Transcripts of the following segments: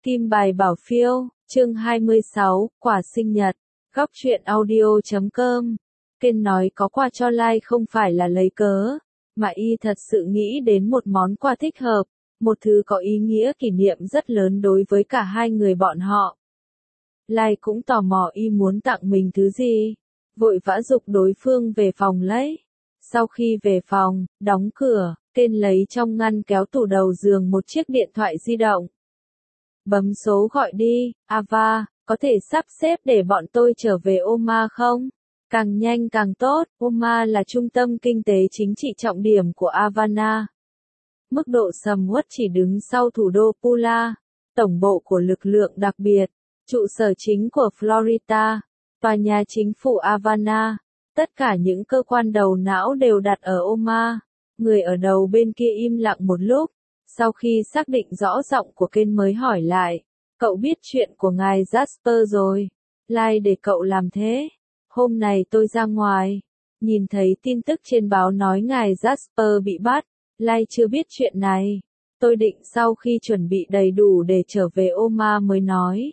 Kim bài bảo phiêu, chương 26, quà sinh nhật. Góc truyện audio.com. Kên nói có quà cho Lai không phải là lấy cớ, mà y thật sự nghĩ đến một món quà thích hợp, một thứ có ý nghĩa kỷ niệm rất lớn đối với cả hai người bọn họ. Lai cũng tò mò y muốn tặng mình thứ gì, vội vã giục đối phương về phòng lấy. Sau khi về phòng, đóng cửa, Kên lấy trong ngăn kéo tủ đầu giường một chiếc điện thoại di động. Bấm số gọi đi, Ava, có thể sắp xếp để bọn tôi trở về Oma không? Càng nhanh càng tốt, Oma là trung tâm kinh tế chính trị trọng điểm của Havana. Mức độ sầm uất chỉ đứng sau thủ đô Pula, tổng bộ của lực lượng đặc biệt, trụ sở chính của Florida, tòa nhà chính phủ Havana. Tất cả những cơ quan đầu não đều đặt ở Oma. Người ở đầu bên kia im lặng một lúc. Sau khi xác định rõ giọng của Kên mới hỏi lại, cậu biết chuyện của ngài Jasper rồi, Lai để cậu làm thế. Hôm nay tôi ra ngoài, nhìn thấy tin tức trên báo nói ngài Jasper bị bắt, Lai chưa biết chuyện này. Tôi định sau khi chuẩn bị đầy đủ để trở về Oma mới nói.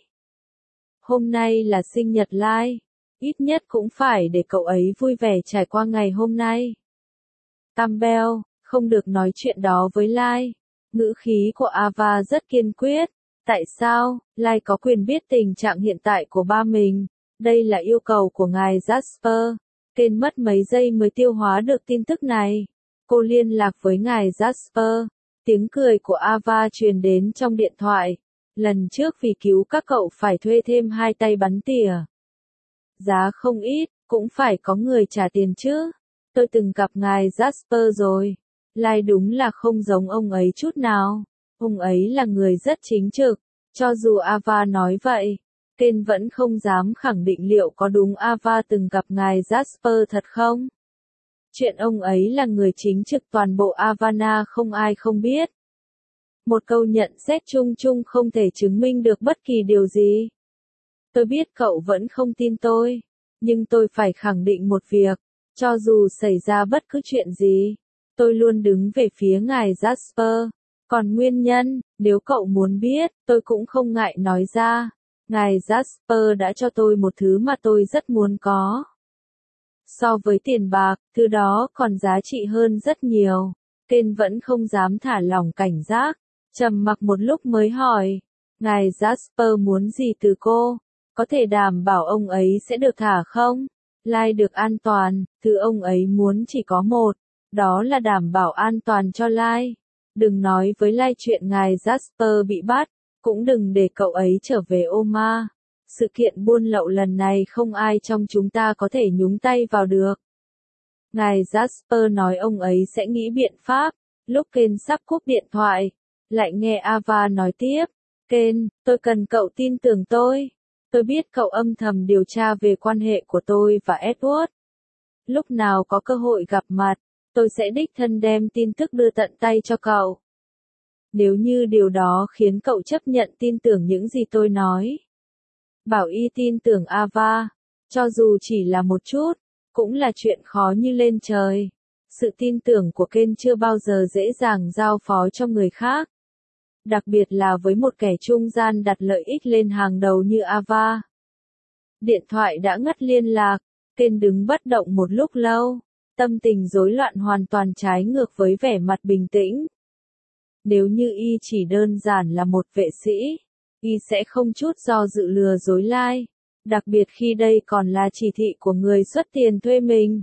Hôm nay là sinh nhật Lai, ít nhất cũng phải để cậu ấy vui vẻ trải qua ngày hôm nay. Campbell, không được nói chuyện đó với Lai. Ngữ khí của Ava rất kiên quyết. Tại sao? Lai có quyền biết tình trạng hiện tại của ba mình. Đây là yêu cầu của ngài Jasper. Kên mất mấy giây mới tiêu hóa được tin tức này. Cô liên lạc với ngài Jasper. Tiếng cười của Ava truyền đến trong điện thoại. Lần trước vì cứu các cậu phải thuê thêm 2 tay bắn tỉa. Giá không ít, cũng phải có người trả tiền chứ. Tôi từng gặp ngài Jasper rồi. Lai đúng là không giống ông ấy chút nào. Ông ấy là người rất chính trực. Cho dù Ava nói vậy, Kên vẫn không dám khẳng định liệu có đúng Ava từng gặp ngài Jasper thật không. Chuyện ông ấy là người chính trực toàn bộ Havana không ai không biết. Một câu nhận xét chung chung không thể chứng minh được bất kỳ điều gì. Tôi biết cậu vẫn không tin tôi, nhưng tôi phải khẳng định một việc, cho dù xảy ra bất cứ chuyện gì, tôi luôn đứng về phía ngài Jasper. Còn nguyên nhân, nếu cậu muốn biết, tôi cũng không ngại nói ra. Ngài Jasper đã cho tôi một thứ mà tôi rất muốn có. So với tiền bạc, thứ đó còn giá trị hơn rất nhiều. Kên vẫn không dám thả lỏng cảnh giác. Trầm mặc một lúc mới hỏi. Ngài Jasper muốn gì từ cô? Có thể đảm bảo ông ấy sẽ được thả không? Lai được an toàn, thứ ông ấy muốn chỉ có một. Đó là đảm bảo an toàn cho Lai. Đừng nói với Lai chuyện ngài Jasper bị bắt, cũng đừng để cậu ấy trở về Oma. Sự kiện buôn lậu lần này không ai trong chúng ta có thể nhúng tay vào được. Ngài Jasper nói ông ấy sẽ nghĩ biện pháp. Lúc Kên sắp cúp điện thoại, lại nghe Ava nói tiếp. Kên, tôi cần cậu tin tưởng tôi. Tôi biết cậu âm thầm điều tra về quan hệ của tôi và Edward. Lúc nào có cơ hội gặp mặt, tôi sẽ đích thân đem tin tức đưa tận tay cho cậu. Nếu như điều đó khiến cậu chấp nhận tin tưởng những gì tôi nói. Bảo y tin tưởng Ava, cho dù chỉ là một chút, cũng là chuyện khó như lên trời. Sự tin tưởng của Kên chưa bao giờ dễ dàng giao phó cho người khác. Đặc biệt là với một kẻ trung gian đặt lợi ích lên hàng đầu như Ava. Điện thoại đã ngắt liên lạc, Kên đứng bất động một lúc lâu, tâm tình rối loạn hoàn toàn trái ngược với vẻ mặt bình tĩnh. Nếu như y chỉ đơn giản là một vệ sĩ, y sẽ không chút do dự lừa dối Lai, đặc biệt khi đây còn là chỉ thị của người xuất tiền thuê mình.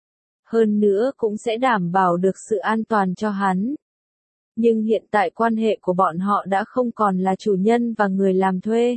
Hơn nữa cũng sẽ đảm bảo được sự an toàn cho hắn. Nhưng hiện tại quan hệ của bọn họ đã không còn là chủ nhân và người làm thuê.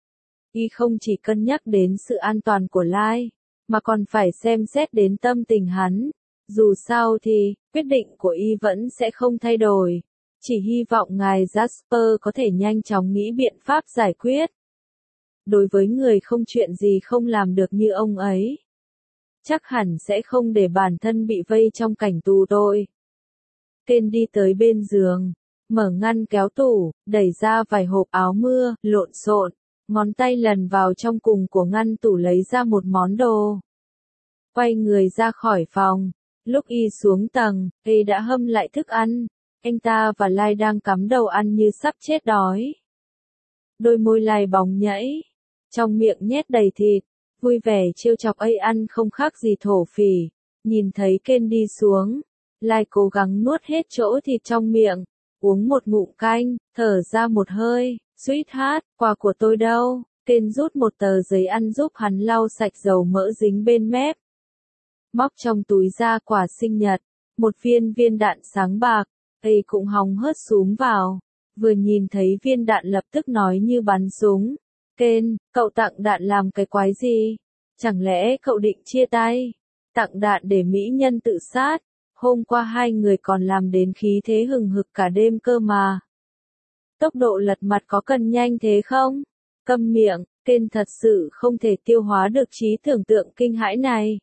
Y không chỉ cân nhắc đến sự an toàn của Lai, mà còn phải xem xét đến tâm tình hắn. Dù sao thì, quyết định của y vẫn sẽ không thay đổi. Chỉ hy vọng ngài Jasper có thể nhanh chóng nghĩ biện pháp giải quyết. Đối với người không chuyện gì không làm được như ông ấy, chắc hẳn sẽ không để bản thân bị vây trong cảnh tù tội. Kên đi tới bên giường, mở ngăn kéo tủ, đẩy ra vài hộp áo mưa, lộn xộn, ngón tay lần vào trong cùng của ngăn tủ lấy ra một món đồ. Quay người ra khỏi phòng, lúc y xuống tầng, y đã hâm lại thức ăn. Anh ta và Lai đang cắm đầu ăn như sắp chết đói. đôi môi lai bóng nhảy, trong miệng nhét đầy thịt, vui vẻ trêu chọc ấy ăn không khác gì thổ phỉ. Nhìn thấy Ken đi xuống, Lai cố gắng nuốt hết chỗ thịt trong miệng, uống một ngụm canh, thở ra một hơi, sweetheart, quà của tôi đâu? Ken rút một tờ giấy ăn giúp hắn lau sạch dầu mỡ dính bên mép. Móc trong túi ra quà sinh nhật, một viên đạn sáng bạc, ấy cũng hòng hớt súm vào. Vừa nhìn thấy viên đạn lập tức nói như bắn súng. Ken, cậu tặng đạn làm cái quái gì? Chẳng lẽ cậu định chia tay? Tặng đạn để mỹ nhân tự sát. Hôm qua hai người còn làm đến khí thế hừng hực cả đêm cơ mà. Tốc độ lật mặt có cần nhanh thế không? Câm miệng, Ken thật sự không thể tiêu hóa được trí tưởng tượng kinh hãi này.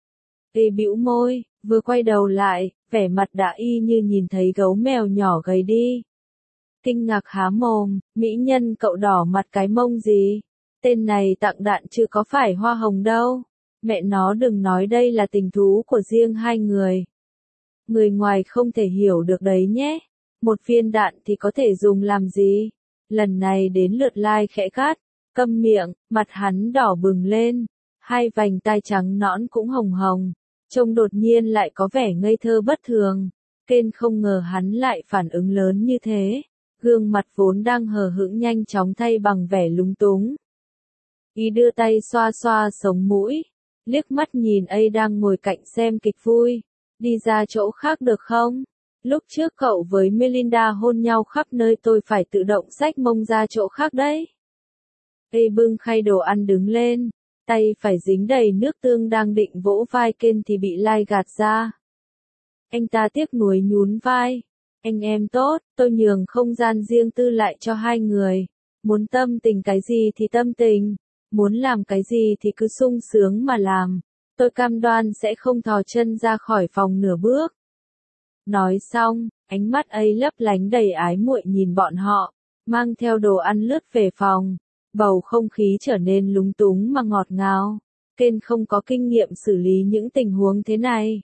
Ê bĩu môi, vừa quay đầu lại, vẻ mặt đã y như nhìn thấy gấu mèo nhỏ gầy đi. Kinh ngạc há mồm, mỹ nhân cậu đỏ mặt cái mông gì? Tên này tặng đạn chứ có phải hoa hồng đâu. Mẹ nó đừng nói đây là tình thú của riêng hai người. Người ngoài không thể hiểu được đấy nhé. Một viên đạn thì có thể dùng làm gì? Lần này đến lượt Lai khẽ cắt, câm miệng, mặt hắn đỏ bừng lên. Hai vành tai trắng nõn cũng hồng hồng. Trông đột nhiên lại có vẻ ngây thơ bất thường. Ken không ngờ hắn lại phản ứng lớn như thế. Gương mặt vốn đang hờ hững nhanh chóng thay bằng vẻ lúng túng. Y đưa tay xoa xoa sống mũi, liếc mắt nhìn ấy đang ngồi cạnh xem kịch vui. Đi ra chỗ khác được không? Lúc trước cậu với Melinda hôn nhau khắp nơi tôi phải tự động xách mông ra chỗ khác đấy. Ê bưng khay đồ ăn đứng lên, tay phải dính đầy nước tương đang định vỗ vai Ken thì bị Lai gạt ra. Anh ta tiếc nuối nhún vai. Anh em tốt, tôi nhường không gian riêng tư lại cho hai người. Muốn tâm tình cái gì thì tâm tình, muốn làm cái gì thì cứ sung sướng mà làm. Tôi cam đoan sẽ không thò chân ra khỏi phòng nửa bước. Nói xong, ánh mắt ấy lấp lánh đầy ái muội nhìn bọn họ, mang theo đồ ăn lướt về phòng. Bầu không khí trở nên lúng túng mà ngọt ngào. Ken không có kinh nghiệm xử lý những tình huống thế này.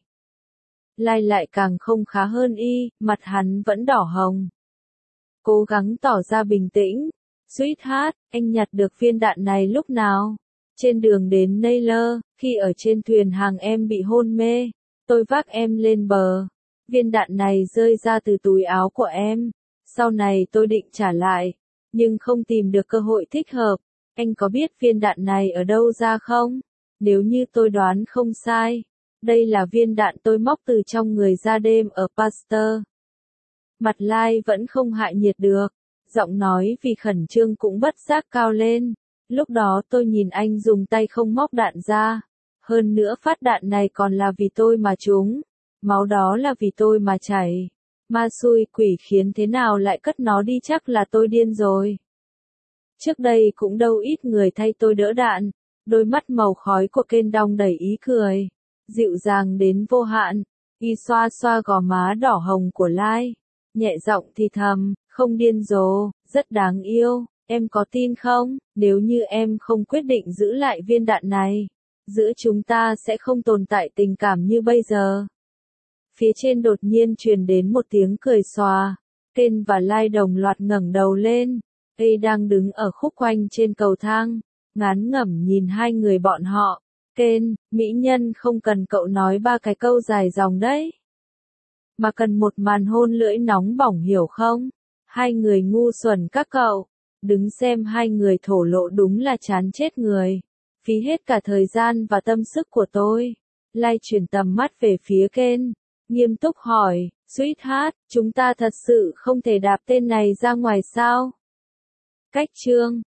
Lai lại càng không khá hơn y, mặt hắn vẫn đỏ hồng. Cố gắng tỏ ra bình tĩnh. Sweetheart, anh nhặt được viên đạn này lúc nào? Trên đường đến Naylor, khi ở trên thuyền hàng em bị hôn mê, tôi vác em lên bờ. Viên đạn này rơi ra từ túi áo của em. Sau này tôi định trả lại, nhưng không tìm được cơ hội thích hợp. Anh có biết viên đạn này ở đâu ra không? Nếu như tôi đoán không sai, đây là viên đạn tôi móc từ trong người ra đêm ở Pasteur. Mặt Lai vẫn không hạ nhiệt được, giọng nói vì khẩn trương cũng bất giác cao lên. Lúc đó tôi nhìn anh dùng tay không móc đạn ra. Hơn nữa phát đạn này còn là vì tôi mà trúng. Máu đó là vì tôi mà chảy. Ma xui quỷ khiến thế nào lại cất nó đi, chắc là tôi điên rồi. Trước đây cũng đâu ít người thay tôi đỡ đạn. Đôi mắt màu khói của Ken đong đầy ý cười. Dịu dàng đến vô hạn. Y xoa xoa gò má đỏ hồng của Lai. Nhẹ giọng thì thầm, không điên rồ, rất đáng yêu. Em có tin không, nếu như em không quyết định giữ lại viên đạn này, giữa chúng ta sẽ không tồn tại tình cảm như bây giờ. Phía trên đột nhiên truyền đến một tiếng cười xòa. Ken và Lai đồng loạt ngẩng đầu lên. Ê đang đứng ở khúc quanh trên cầu thang, ngán ngẩm nhìn hai người bọn họ. Ken, mỹ nhân không cần cậu nói ba cái câu dài dòng đấy, mà cần một màn hôn lưỡi nóng bỏng hiểu không? Hai người ngu xuẩn các cậu. Đứng xem hai người thổ lộ đúng là chán chết người. Phí hết cả thời gian và tâm sức của tôi. Lai chuyển tầm mắt về phía Ken, nghiêm túc hỏi, Sweetheart, chúng ta thật sự không thể đạp tên này ra ngoài sao? Cách chương